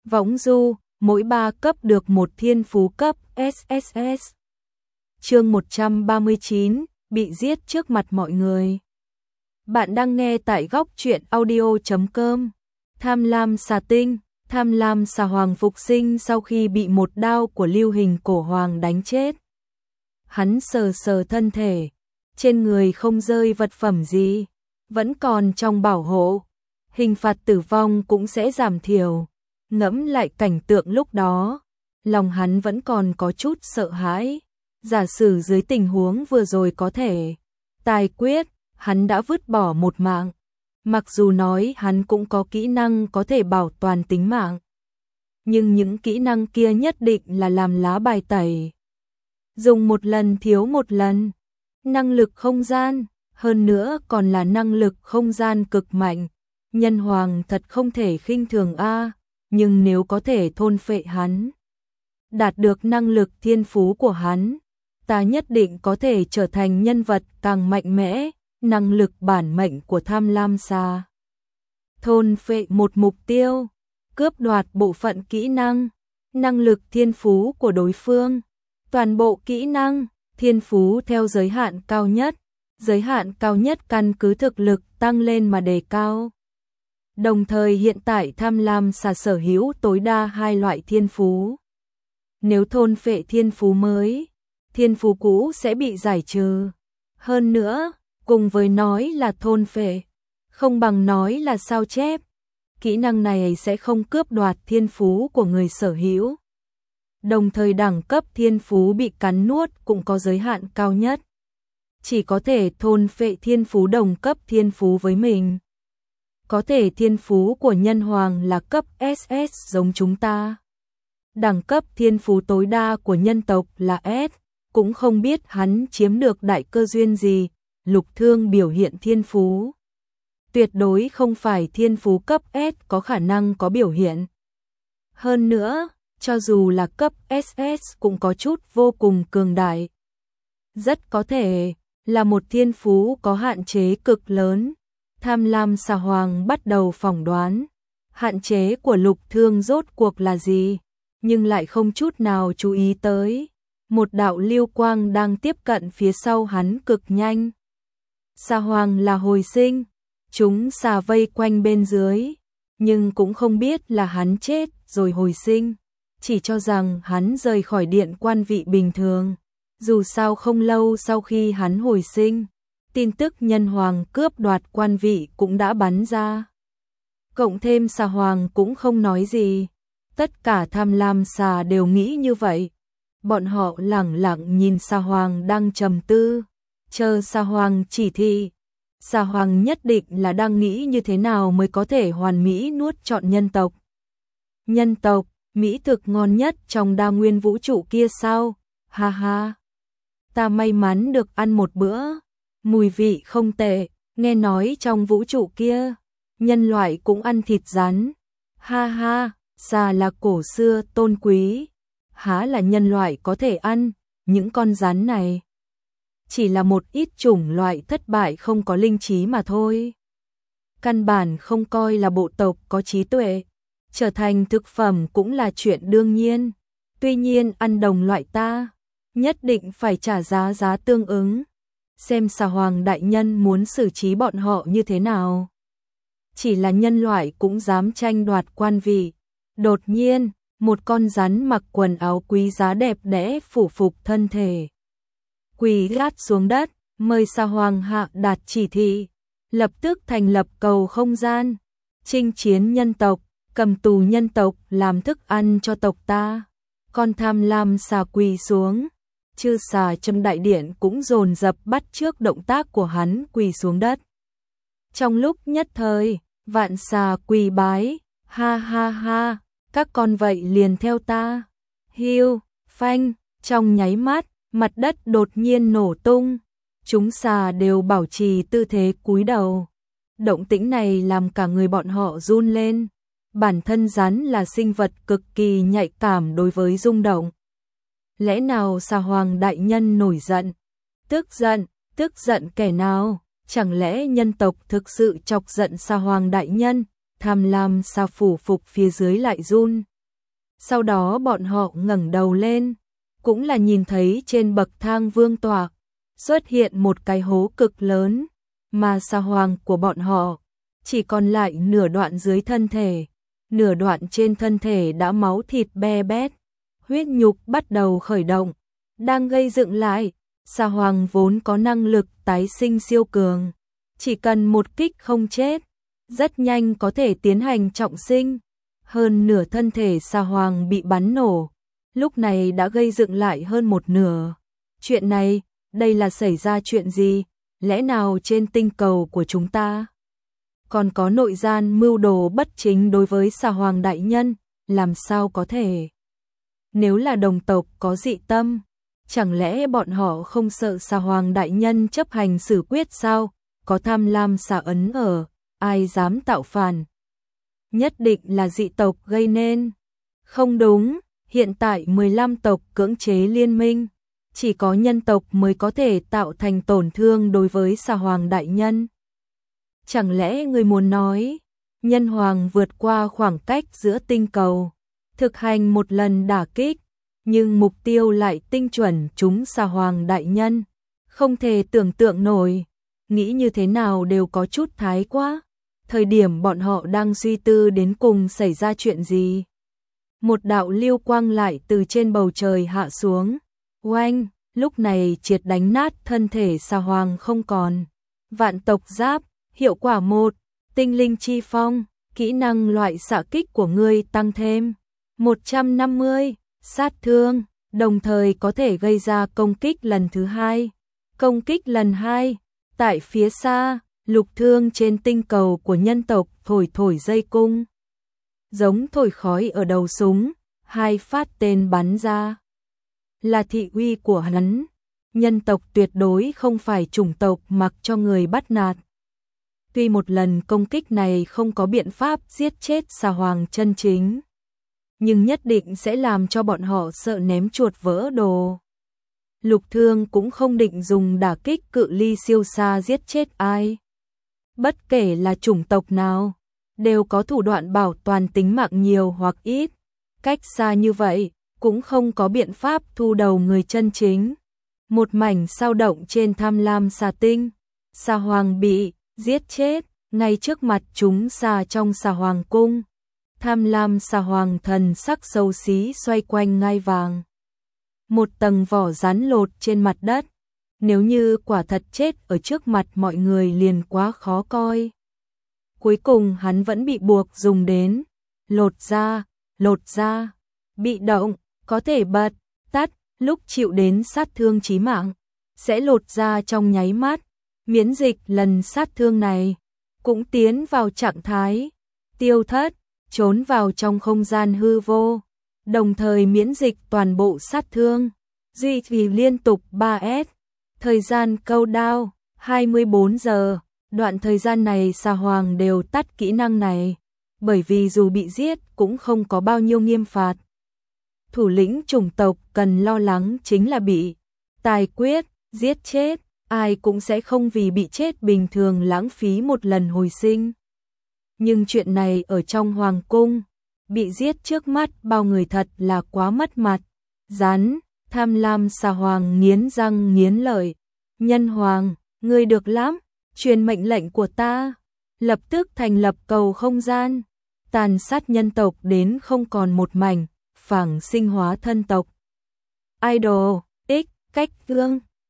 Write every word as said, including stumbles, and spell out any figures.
Võng du, mỗi ba cấp được một thiên phú cấp ét ét ét. Chương một trăm ba mươi chín, bị giết trước mặt mọi người. Bạn đang nghe tại góc truyện audio chấm com. Tham lam xà tinh, tham lam xà hoàng phục sinh sau khi bị một đao của Lưu Hình Cổ Hoàng đánh chết. Hắn sờ sờ thân thể, trên người không rơi vật phẩm gì, vẫn còn trong bảo hộ. Hình phạt tử vong cũng sẽ giảm thiểu. Ngẫm lại cảnh tượng lúc đó, lòng hắn vẫn còn có chút sợ hãi. Giả sử dưới tình huống vừa rồi có thể tài quyết, hắn đã vứt bỏ một mạng. Mặc dù nói hắn cũng có kỹ năng có thể bảo toàn tính mạng, nhưng những kỹ năng kia nhất định là làm lá bài tẩy. Dùng một lần thiếu một lần. Năng lực không gian, hơn nữa còn là năng lực không gian cực mạnh. Nhân hoàng thật không thể khinh thường a, nhưng nếu có thể thôn phệ hắn, đạt được năng lực thiên phú của hắn, ta nhất định có thể trở thành nhân vật càng mạnh mẽ. Năng lực bản mệnh của tham lam xà. Thôn phệ một mục tiêu, cướp đoạt bộ phận kỹ năng, năng lực thiên phú của đối phương. Toàn bộ kỹ năng, thiên phú theo giới hạn cao nhất, giới hạn cao nhất căn cứ thực lực tăng lên mà đề cao. Đồng thời hiện tại tham lam xà sở hữu tối đa hai loại thiên phú. Nếu thôn phệ thiên phú mới, thiên phú cũ sẽ bị giải trừ. Hơn nữa, cùng với nói là thôn phệ, không bằng nói là sao chép. Kỹ năng này sẽ không cướp đoạt thiên phú của người sở hữu. Đồng thời đẳng cấp thiên phú bị cắn nuốt cũng có giới hạn cao nhất. Chỉ có thể thôn phệ thiên phú đồng cấp thiên phú với mình. Có thể thiên phú của nhân hoàng là cấp ét ét giống chúng ta. Đẳng cấp thiên phú tối đa của nhân tộc là S, cũng không biết hắn chiếm được đại cơ duyên gì. Lục Thương biểu hiện thiên phú. Tuyệt đối không phải thiên phú cấp S có khả năng có biểu hiện. Hơn nữa, cho dù là cấp ét ét cũng có chút vô cùng cường đại. Rất có thể là một thiên phú có hạn chế cực lớn. Tham lam xà hoàng bắt đầu phỏng đoán. Hạn chế của Lục Thương rốt cuộc là gì, nhưng lại không chút nào chú ý tới. Một đạo lưu quang đang tiếp cận phía sau hắn cực nhanh. Xà hoàng là hồi sinh, chúng xà vây quanh bên dưới, nhưng cũng không biết là hắn chết rồi hồi sinh, chỉ cho rằng hắn rời khỏi điện quan vị bình thường. Dù sao không lâu sau khi hắn hồi sinh, tin tức nhân hoàng cướp đoạt quan vị cũng đã bắn ra. Cộng thêm xà hoàng cũng không nói gì, tất cả tham lam xà đều nghĩ như vậy. Bọn họ lẳng lặng nhìn xà hoàng đang trầm tư, chờ xà hoàng chỉ thị. Xà hoàng nhất định là đang nghĩ như thế nào mới có thể hoàn mỹ nuốt trọn nhân tộc. Nhân tộc, mỹ thực ngon nhất trong đa nguyên vũ trụ kia sao? Ha ha. Ta may mắn được ăn một bữa, mùi vị không tệ, nghe nói trong vũ trụ kia, nhân loại cũng ăn thịt rắn. Ha ha, xà là cổ xưa tôn quý, há là nhân loại có thể ăn, những con rắn này chỉ là một ít chủng loại thất bại không có linh trí mà thôi. Căn bản không coi là bộ tộc có trí tuệ, trở thành thực phẩm cũng là chuyện đương nhiên. Tuy nhiên ăn đồng loại ta, nhất định phải trả giá giá tương ứng. Xem xà hoàng đại nhân muốn xử trí bọn họ như thế nào. Chỉ là nhân loại cũng dám tranh đoạt quan vị. Đột nhiên, một con rắn mặc quần áo quý giá đẹp đẽ phủ phục thân thể. Quỳ gát xuống đất, mời xà hoàng hạ đạt chỉ thị, lập tức thành lập cầu không gian, chinh chiến nhân tộc, cầm tù nhân tộc làm thức ăn cho tộc ta. Con tham lam xà quỳ xuống, chư xà trong đại điện cũng dồn dập bắt chước động tác của hắn quỳ xuống đất. Trong lúc nhất thời, vạn xà quỳ bái, ha ha ha, các con vậy liền theo ta. Hiu, phanh, trong nháy mắt, mặt đất đột nhiên nổ tung, chúng xà đều bảo trì tư thế cúi đầu. Động tĩnh này làm cả người bọn họ run lên. Bản thân rắn là sinh vật cực kỳ nhạy cảm đối với rung động. Lẽ nào xà hoàng đại nhân nổi giận? Tức giận, tức giận kẻ nào? Chẳng lẽ nhân tộc thực sự chọc giận xà hoàng đại nhân? Tham lam xà phủ phục phía dưới lại run, Sau đó bọn họ ngẩng đầu lên, cũng là nhìn thấy trên bậc thang vương tọa xuất hiện một cái hố cực lớn, mà xà hoàng của bọn họ chỉ còn lại nửa đoạn dưới thân thể, nửa đoạn trên thân thể đã máu thịt be bét, huyết nhục bắt đầu khởi động, đang gây dựng lại. Xà hoàng vốn có năng lực tái sinh siêu cường, chỉ cần một kích không chết, rất nhanh có thể tiến hành trọng sinh. Hơn nửa thân thể xà hoàng bị bắn nổ, lúc này đã gây dựng lại hơn một nửa. Chuyện này, đây là xảy ra chuyện gì? Lẽ nào trên tinh cầu của chúng ta còn có nội gian mưu đồ bất chính đối với xà hoàng đại nhân? Làm sao có thể? Nếu là đồng tộc có dị tâm, chẳng lẽ bọn họ không sợ xà hoàng đại nhân chấp hành xử quyết sao? Có tham lam xà ấn ở, ai dám tạo phản? Nhất định là dị tộc gây nên. Không đúng, hiện tại mười lăm tộc cưỡng chế liên minh, chỉ có nhân tộc mới có thể tạo thành tổn thương đối với xà hoàng đại nhân. Chẳng lẽ người muốn nói, nhân hoàng vượt qua khoảng cách giữa tinh cầu, thực hành một lần đả kích, nhưng mục tiêu lại tinh chuẩn trúng xà hoàng đại nhân? Không thể tưởng tượng nổi, nghĩ như thế nào đều có chút thái quá. Thời điểm bọn họ đang suy tư đến cùng xảy ra chuyện gì, một đạo lưu quang lại từ trên bầu trời hạ xuống, oanh, lúc này triệt đánh nát thân thể xà hoàng không còn. Vạn tộc giáp, hiệu quả một, tinh linh chi phong, kỹ năng loại xạ kích của ngươi tăng thêm một trăm năm mươi sát thương, đồng thời có thể gây ra công kích lần thứ hai. Công kích lần hai, tại phía xa, lục thương trên tinh cầu của nhân tộc thổi thổi dây cung, giống thổi khói ở đầu súng, hai phát tên bắn ra. Là thị uy của hắn, nhân tộc tuyệt đối không phải chủng tộc mặc cho người bắt nạt. Tuy một lần công kích này không có biện pháp giết chết xà hoàng chân chính, nhưng nhất định sẽ làm cho bọn họ sợ ném chuột vỡ đồ. Lục thương cũng không định dùng đả kích cự ly siêu xa giết chết ai. Bất kể là chủng tộc nào, đều có thủ đoạn bảo toàn tính mạng nhiều hoặc ít. Cách xa như vậy, cũng không có biện pháp thu đầu người chân chính. Một mảnh sao động trên tham lam xà tinh. Xà hoàng bị giết chết, ngay trước mặt chúng xà trong xà hoàng cung. Tham lam xà hoàng thần sắc xấu xí xoay quanh ngai vàng. Một tầng vỏ rắn lột trên mặt đất. Nếu như quả thật chết ở trước mặt mọi người liền quá khó coi. Cuối cùng hắn vẫn bị buộc dùng đến. Lột ra, lột ra, bị động, có thể bật, tắt, lúc chịu đến sát thương chí mạng, sẽ lột ra trong nháy mắt. Miễn dịch lần sát thương này, cũng tiến vào trạng thái, tiêu thất, trốn vào trong không gian hư vô, đồng thời miễn dịch toàn bộ sát thương, duy trì liên tục ba S. Thời gian câu đao, hai mươi bốn giờ, đoạn thời gian này xà hoàng đều tắt kỹ năng này, bởi vì dù bị giết cũng không có bao nhiêu nghiêm phạt. Thủ lĩnh chủng tộc cần lo lắng chính là bị tài quyết, giết chết, ai cũng sẽ không vì bị chết bình thường lãng phí một lần hồi sinh. Nhưng chuyện này ở trong hoàng cung, bị giết trước mắt bao người thật là quá mất mặt. Rắn, tham lam xà hoàng nghiến răng nghiến lợi. Nhân hoàng, ngươi được lắm, truyền mệnh lệnh của ta. Lập tức thành lập cầu không gian, tàn sát nhân tộc đến không còn một mảnh, phảng sinh hóa thân tộc. Idol, X, cách gương.